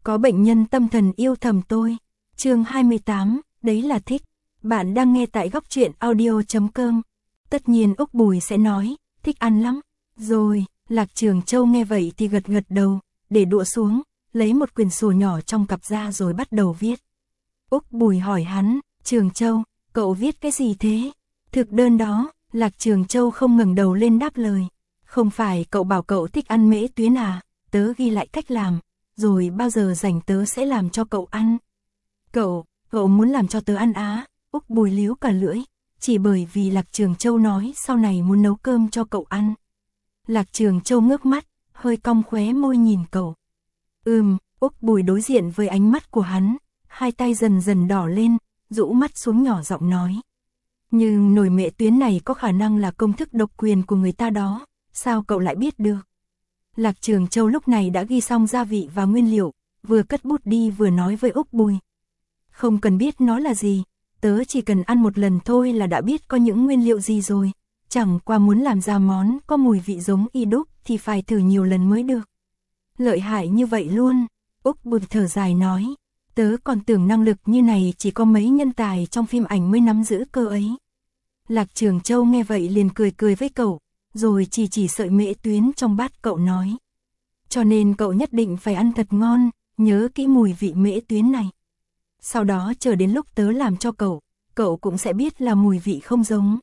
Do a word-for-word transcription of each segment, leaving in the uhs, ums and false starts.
Có bệnh nhân tâm thần yêu thầm tôi. Chương hai mươi tám, đấy là thích. Bạn đang nghe tại góc truyện audio chấm com. Tất nhiên Úc Bùi sẽ nói, thích ăn lắm. Rồi, Lạc Trường Châu nghe vậy thì gật gật đầu, để đũa xuống, lấy một quyển sổ nhỏ trong cặp ra rồi bắt đầu viết. Úc Bùi hỏi hắn, Trường Châu, cậu viết cái gì thế? Thực đơn đó. Lạc Trường Châu không ngẩng đầu lên đáp lời. Không phải cậu bảo cậu thích ăn mễ tuyến à, tớ ghi lại cách làm, rồi bao giờ rảnh tớ sẽ làm cho cậu ăn. Cậu, cậu muốn làm cho tớ ăn á? Úc Bùi líu cả lưỡi, chỉ bởi vì Lạc Trường Châu nói sau này muốn nấu cơm cho cậu ăn. Lạc Trường Châu ngước mắt, hơi cong khóe môi nhìn cậu. Ừm, Úc Bùi đối diện với ánh mắt của hắn, hai tay dần dần đỏ lên, rũ mắt xuống nhỏ giọng nói. Nhưng nồi mễ tuyến này có khả năng là công thức độc quyền của người ta đó, sao cậu lại biết được? Lạc Trường Châu lúc này đã ghi xong gia vị và nguyên liệu, vừa cất bút đi vừa nói với Úc Bùi. Không cần biết nó là gì, tớ chỉ cần ăn một lần thôi là đã biết có những nguyên liệu gì rồi, chẳng qua muốn làm ra món có mùi vị giống y đúc thì phải thử nhiều lần mới được. Lợi hại như vậy luôn, Úc Bùi thở dài nói, tớ còn tưởng năng lực như này chỉ có mấy nhân tài trong phim ảnh mới nắm giữ cơ ấy. Lạc Trường Châu nghe vậy liền cười cười với cậu, rồi chỉ chỉ sợi mễ tuyến trong bát cậu nói. Cho nên cậu nhất định phải ăn thật ngon, nhớ kỹ mùi vị mễ tuyến này. Sau đó chờ đến lúc tớ làm cho cậu, cậu cũng sẽ biết là mùi vị không giống.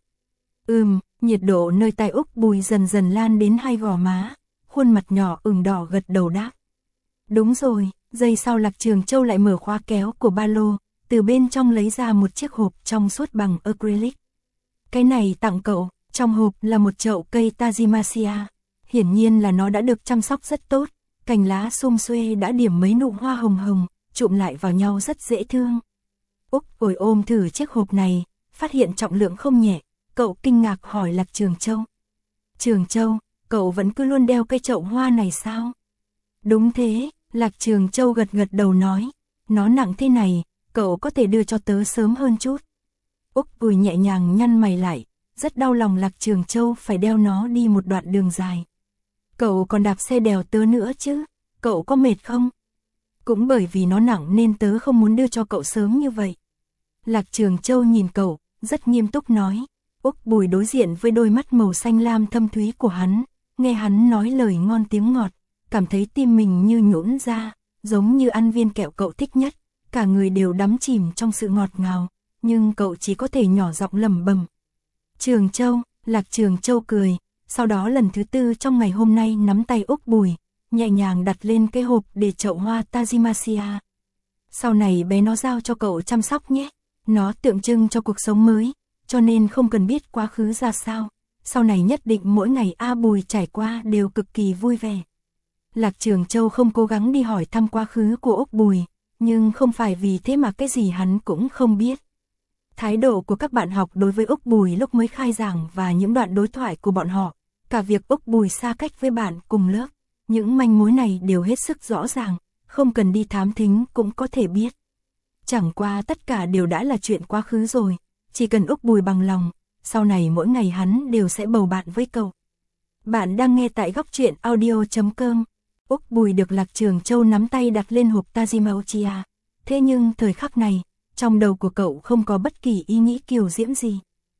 Ừm, nhiệt độ nơi tai Úc Bùi dần dần lan đến hai gò má, khuôn mặt nhỏ ửng đỏ gật đầu đáp. Đúng rồi, giây sau Lạc Trường Châu lại mở khóa kéo của ba lô, từ bên trong lấy ra một chiếc hộp trong suốt bằng acrylic. Cái này tặng cậu, trong hộp là một chậu cây Tajimasia. Hiển nhiên là nó đã được chăm sóc rất tốt, cành lá sum xuê đã điểm mấy nụ hoa hồng hồng, trụm lại vào nhau rất dễ thương. Úc Bùi ôm thử chiếc hộp này, phát hiện trọng lượng không nhẹ, cậu kinh ngạc hỏi Lạc Trường Châu. Trường Châu, cậu vẫn cứ luôn đeo cây chậu hoa này sao? Đúng thế, Lạc Trường Châu gật gật đầu nói, nó nặng thế này, cậu có thể đưa cho tớ sớm hơn chút. Úc Bùi nhẹ nhàng nhăn mày lại, rất đau lòng Lạc Trường Châu phải đeo nó đi một đoạn đường dài. Cậu còn đạp xe đèo tớ nữa chứ, cậu có mệt không? Cũng bởi vì nó nặng nên tớ không muốn đưa cho cậu sớm như vậy. Lạc Trường Châu nhìn cậu, rất nghiêm túc nói. Úc Bùi đối diện với đôi mắt màu xanh lam thâm thúy của hắn, nghe hắn nói lời ngon tiếng ngọt, cảm thấy tim mình như nhũn ra, giống như ăn viên kẹo cậu thích nhất, cả người đều đắm chìm trong sự ngọt ngào, nhưng cậu chỉ có thể nhỏ giọng lẩm bẩm. Trường Châu, Lạc Trường Châu cười, sau đó lần thứ tư trong ngày hôm nay nắm tay Úc Bùi, nhẹ nhàng đặt lên cái hộp để chậu hoa Tajimasia. Sau này bé nó giao cho cậu chăm sóc nhé, nó tượng trưng cho cuộc sống mới, cho nên không cần biết quá khứ ra sao, sau này nhất định mỗi ngày A Bùi trải qua đều cực kỳ vui vẻ. Lạc Trường Châu không cố gắng đi hỏi thăm quá khứ của Úc Bùi, nhưng không phải vì thế mà cái gì hắn cũng không biết. Thái độ của các bạn học đối với Úc Bùi lúc mới khai giảng và những đoạn đối thoại của bọn họ, cả việc Úc Bùi xa cách với bạn cùng lớp, những manh mối này đều hết sức rõ ràng, không cần đi thám thính cũng có thể biết. Chẳng qua tất cả đều đã là chuyện quá khứ rồi, chỉ cần Úc Bùi bằng lòng, sau này mỗi ngày hắn đều sẽ bầu bạn với cậu. Bạn đang nghe tại góc truyện audio chấm com. Úc Bùi được Lạc Trường Châu nắm tay đặt lên hộp Tajimasia. Thế nhưng thời khắc này, trong đầu của cậu không có bất kỳ ý nghĩ kiều diễm gì.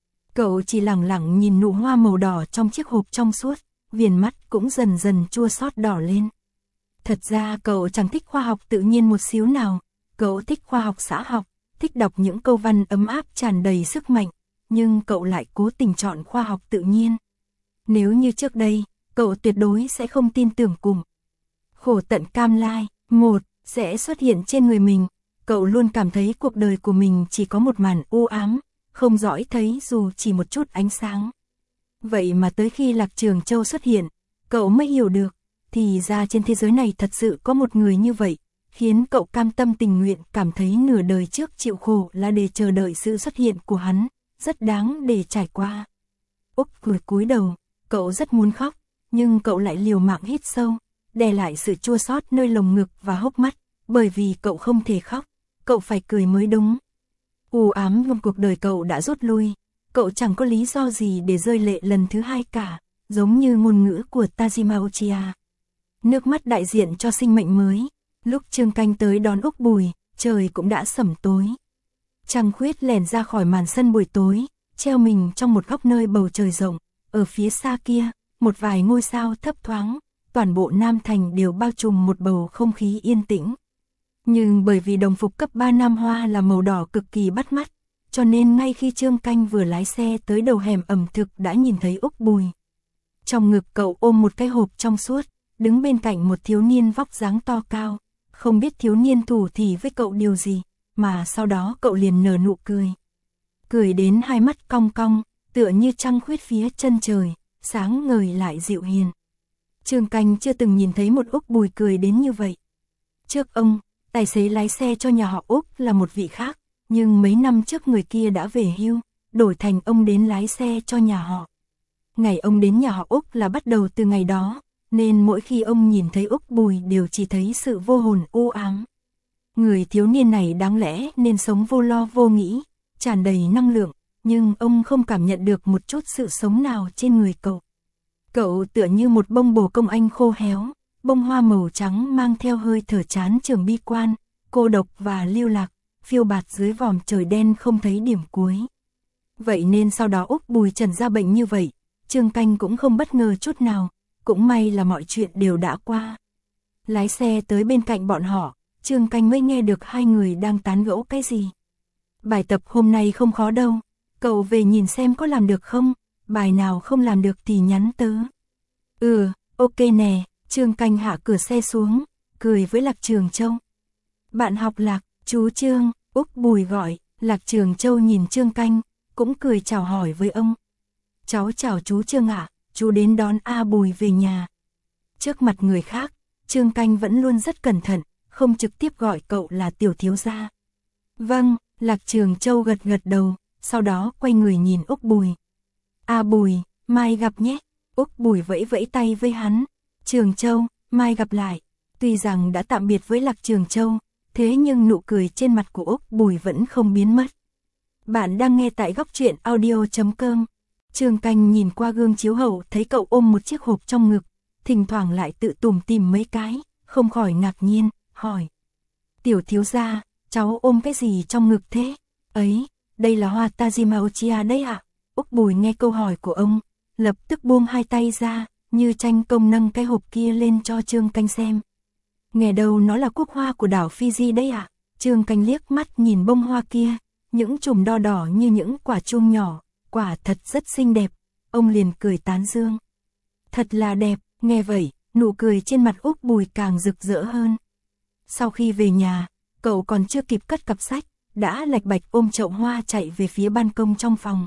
Cậu chỉ lẳng lặng nhìn nụ hoa màu đỏ trong chiếc hộp trong suốt, viền mắt cũng dần dần chua xót đỏ lên. Thật ra cậu chẳng thích khoa học tự nhiên một xíu nào, cậu thích khoa học xã học, thích đọc những câu văn ấm áp tràn đầy sức mạnh, nhưng cậu lại cố tình chọn khoa học tự nhiên. Nếu như trước đây, cậu tuyệt đối sẽ không tin tưởng cụm khổ tận cam lai, một, sẽ xuất hiện trên người mình. Cậu luôn cảm thấy cuộc đời của mình chỉ có một màn u ám, không dõi thấy dù chỉ một chút ánh sáng. Vậy mà tới khi Lạc Trường Châu xuất hiện, cậu mới hiểu được, thì ra trên thế giới này thật sự có một người như vậy, khiến cậu cam tâm tình nguyện cảm thấy nửa đời trước chịu khổ là để chờ đợi sự xuất hiện của hắn, rất đáng để trải qua. Úc cười cúi đầu, cậu rất muốn khóc, nhưng cậu lại liều mạng hít sâu, đè lại sự chua xót nơi lồng ngực và hốc mắt, bởi vì cậu không thể khóc, cậu phải cười mới đúng. U ám trong cuộc đời cậu đã rút lui, cậu chẳng có lý do gì để rơi lệ lần thứ hai cả, giống như ngôn ngữ của Tajimasia. Nước mắt đại diện cho sinh mệnh mới, Lúc Trương Canh tới đón Úc Bùi, trời cũng đã sẩm tối. Trăng khuyết lèn ra khỏi màn sân buổi tối, treo mình trong một góc nơi bầu trời rộng, ở phía xa kia, một vài ngôi sao thấp thoáng, toàn bộ Nam Thành đều bao trùm một bầu không khí yên tĩnh. Nhưng bởi vì đồng phục cấp ba Nam Hoa là màu đỏ cực kỳ bắt mắt, cho nên ngay khi Trương Canh vừa lái xe tới đầu hẻm ẩm thực đã nhìn thấy Úc Bùi. Trong ngực cậu ôm một cái hộp trong suốt, đứng bên cạnh một thiếu niên vóc dáng to cao, không biết thiếu niên thủ thỉ với cậu điều gì, mà sau đó cậu liền nở nụ cười. Cười đến hai mắt cong cong, tựa như trăng khuyết phía chân trời, sáng ngời lại dịu hiền. Trương Canh chưa từng nhìn thấy một Úc Bùi cười đến như vậy. Trước ông, tài xế lái xe cho nhà họ Úc là một vị khác, nhưng mấy năm trước người kia đã về hưu, đổi thành ông đến lái xe cho nhà họ. Ngày ông đến nhà họ Úc là bắt đầu từ ngày đó, nên mỗi khi ông nhìn thấy Úc Bùi đều chỉ thấy sự vô hồn u ám. Người thiếu niên này đáng lẽ nên sống vô lo vô nghĩ, tràn đầy năng lượng, nhưng ông không cảm nhận được một chút sự sống nào trên người cậu. Cậu tựa như một bông bồ công anh khô héo, bông hoa màu trắng mang theo hơi thở chán chường bi quan, cô độc và lưu lạc, phiêu bạt dưới vòm trời đen không thấy điểm cuối. Vậy nên sau đó Úc Bùi trần ra bệnh như vậy, Trương Canh cũng không bất ngờ chút nào, cũng may là mọi chuyện đều đã qua. Lái xe tới bên cạnh bọn họ, Trương Canh mới nghe được hai người đang tán gẫu cái gì. Bài tập hôm nay không khó đâu, cậu về nhìn xem có làm được không, bài nào không làm được thì nhắn tớ. Ừ, ok nè, Trương Canh hạ cửa xe xuống, cười với Lạc Trường Châu. Bạn học Lạc, chú Trương, Úc Bùi gọi, Lạc Trường Châu nhìn Trương Canh, cũng cười chào hỏi với ông. Cháu chào chú Trương ạ, chú đến đón A Bùi về nhà. Trước mặt người khác, Trương Canh vẫn luôn rất cẩn thận, không trực tiếp gọi cậu là tiểu thiếu gia. Vâng, Lạc Trường Châu gật gật đầu, sau đó quay người nhìn Úc Bùi. A Bùi, mai gặp nhé. Úc Bùi vẫy vẫy tay với hắn. Trường Châu, mai gặp lại. Tuy rằng đã tạm biệt với Lạc Trường Châu, thế nhưng nụ cười trên mặt của Úc Bùi vẫn không biến mất. Bạn đang nghe tại góc truyện audio chấm com. Trương Canh nhìn qua gương chiếu hậu thấy cậu ôm một chiếc hộp trong ngực, thỉnh thoảng lại tự tủm tỉm mấy cái, không khỏi ngạc nhiên, hỏi. Tiểu thiếu gia, cháu ôm cái gì trong ngực thế? Ấy, đây là hoa Tajimaochia đấy ạ. Úc Bùi nghe câu hỏi của ông, lập tức buông hai tay ra, như tranh công nâng cái hộp kia lên cho Trương Canh xem. Nghe đâu nó là quốc hoa của đảo Fiji đấy ạ. Trương Canh liếc mắt nhìn bông hoa kia, những chùm đo đỏ như những quả chuông nhỏ, quả thật rất xinh đẹp. Ông liền cười tán dương. Thật là đẹp, nghe vậy, nụ cười trên mặt Úc Bùi càng rực rỡ hơn. Sau khi về nhà, cậu còn chưa kịp cất cặp sách, đã lạch bạch ôm chậu hoa chạy về phía ban công trong phòng.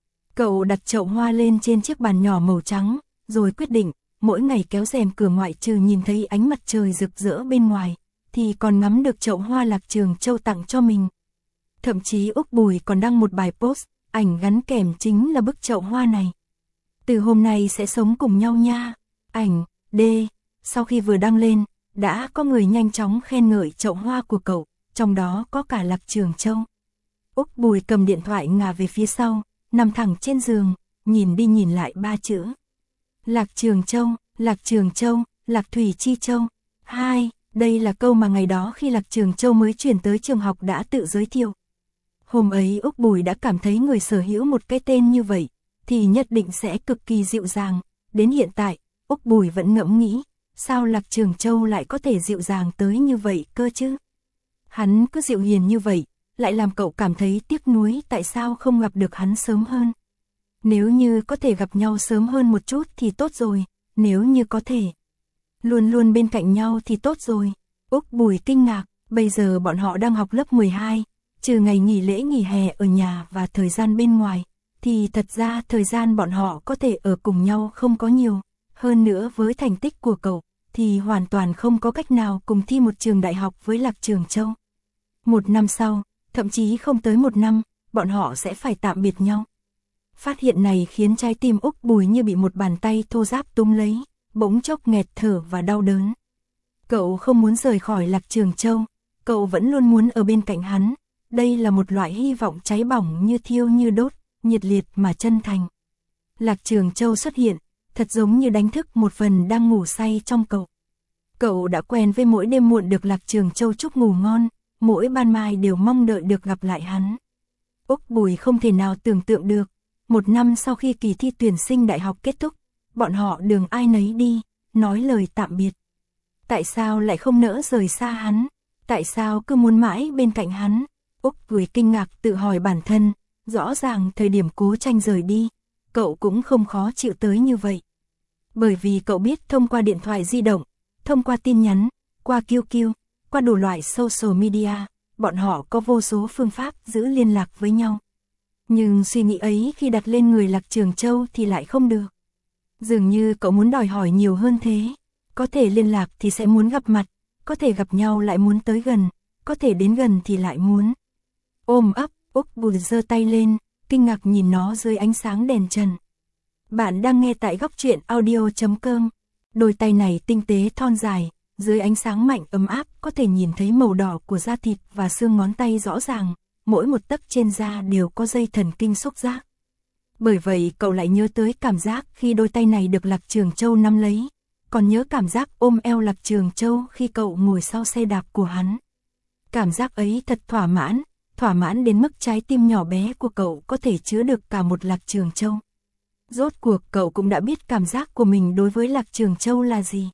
Cậu đặt chậu hoa lên trên chiếc bàn nhỏ màu trắng, rồi quyết định, mỗi ngày kéo rèm cửa ngoại trừ nhìn thấy ánh mặt trời rực rỡ bên ngoài, thì còn ngắm được chậu hoa Lạc Trường Châu tặng cho mình. Thậm chí Úc Bùi còn đăng một bài post, ảnh gắn kèm chính là bức chậu hoa này. Từ hôm nay sẽ sống cùng nhau nha. Ảnh, D. Sau khi vừa đăng lên, đã có người nhanh chóng khen ngợi chậu hoa của cậu, trong đó có cả Lạc Trường Châu. Úc Bùi cầm điện thoại ngả về phía sau, nằm thẳng trên giường, nhìn đi nhìn lại ba chữ. Lạc Trường Châu, Lạc Trường Châu, Lạc Thủy Chi Châu. Hai, đây là câu mà ngày đó khi Lạc Trường Châu mới chuyển tới trường học đã tự giới thiệu. Hôm ấy Úc Bùi đã cảm thấy người sở hữu một cái tên như vậy, thì nhất định sẽ cực kỳ dịu dàng. Đến hiện tại, Úc Bùi vẫn ngẫm nghĩ, sao Lạc Trường Châu lại có thể dịu dàng tới như vậy cơ chứ? Hắn cứ dịu hiền như vậy, lại làm cậu cảm thấy tiếc nuối tại sao không gặp được hắn sớm hơn. Nếu như có thể gặp nhau sớm hơn một chút thì tốt rồi, nếu như có thể luôn luôn bên cạnh nhau thì tốt rồi. Úc Bùi kinh ngạc, bây giờ bọn họ đang học lớp mười hai, trừ ngày nghỉ lễ nghỉ hè ở nhà và thời gian bên ngoài, thì thật ra thời gian bọn họ có thể ở cùng nhau không có nhiều. Hơn nữa với thành tích của cậu, thì hoàn toàn không có cách nào cùng thi một trường đại học với Lạc Trường Châu. Một năm sau, thậm chí không tới một năm, bọn họ sẽ phải tạm biệt nhau. Phát hiện này khiến trái tim Úc Bùi như bị một bàn tay thô ráp túm lấy, bỗng chốc nghẹt thở và đau đớn. Cậu không muốn rời khỏi Lạc Trường Châu, cậu vẫn luôn muốn ở bên cạnh hắn. Đây là một loại hy vọng cháy bỏng như thiêu như đốt, nhiệt liệt mà chân thành. Lạc Trường Châu xuất hiện, thật giống như đánh thức một phần đang ngủ say trong cậu. Cậu đã quen với mỗi đêm muộn được Lạc Trường Châu chúc ngủ ngon, mỗi ban mai đều mong đợi được gặp lại hắn. Úc Bùi không thể nào tưởng tượng được, một năm sau khi kỳ thi tuyển sinh đại học kết thúc, bọn họ đường ai nấy đi, nói lời tạm biệt. Tại sao lại không nỡ rời xa hắn? Tại sao cứ muốn mãi bên cạnh hắn? Úc Bùi kinh ngạc tự hỏi bản thân, rõ ràng thời điểm Cố Tranh rời đi, cậu cũng không khó chịu tới như vậy. Bởi vì cậu biết thông qua điện thoại di động, thông qua tin nhắn, qua quy quy, qua đủ loại social media, bọn họ có vô số phương pháp giữ liên lạc với nhau. Nhưng suy nghĩ ấy khi đặt lên người Lạc Trường Châu thì lại không được. Dường như cậu muốn đòi hỏi nhiều hơn thế. Có thể liên lạc thì sẽ muốn gặp mặt, có thể gặp nhau lại muốn tới gần, có thể đến gần thì lại muốn ôm ấp. Úc Bùi giơ tay lên, kinh ngạc nhìn nó dưới ánh sáng đèn trần. Bạn đang nghe tại góc truyện audio chấm com. Đôi tay này tinh tế thon dài, dưới ánh sáng mạnh ấm áp có thể nhìn thấy màu đỏ của da thịt và xương ngón tay rõ ràng, mỗi một tấc trên da đều có dây thần kinh xúc giác. Bởi vậy cậu lại nhớ tới cảm giác khi đôi tay này được Lạc Trường Châu nắm lấy, còn nhớ cảm giác ôm eo Lạc Trường Châu khi cậu ngồi sau xe đạp của hắn. Cảm giác ấy thật thỏa mãn, thỏa mãn đến mức trái tim nhỏ bé của cậu có thể chứa được cả một Lạc Trường Châu. Rốt cuộc cậu cũng đã biết cảm giác của mình đối với Lạc Trường Châu là gì.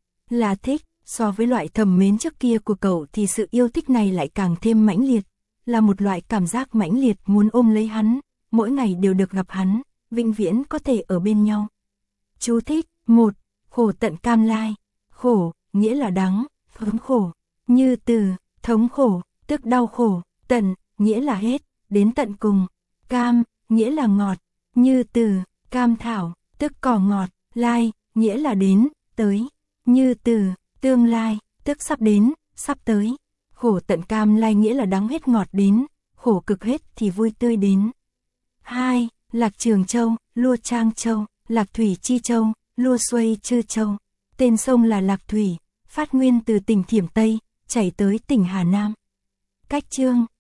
Là thích, so với loại thầm mến trước kia của cậu thì sự yêu thích này lại càng thêm mãnh liệt, là một loại cảm giác mãnh liệt muốn ôm lấy hắn, mỗi ngày đều được gặp hắn, vĩnh viễn có thể ở bên nhau. Chú thích, một. Khổ tận cam lai. Khổ, nghĩa là đắng, thống khổ. Như từ, thống khổ, tức đau khổ. Tận, nghĩa là hết, đến tận cùng. Cam, nghĩa là ngọt. Như từ, cam thảo, tức cỏ ngọt. Lai, nghĩa là đến, tới. Như từ, tương lai, tức sắp đến, sắp tới. Khổ tận cam lai nghĩa là đắng hết ngọt đến, khổ cực hết thì vui tươi đến. hai. Lạc Trường Châu, Lua Trang Châu, Lạc Thủy Chi Châu, Lua Xuây Chư Châu. Tên sông là Lạc Thủy, phát nguyên từ tỉnh Thiểm Tây, chảy tới tỉnh Hà Nam. Cách chương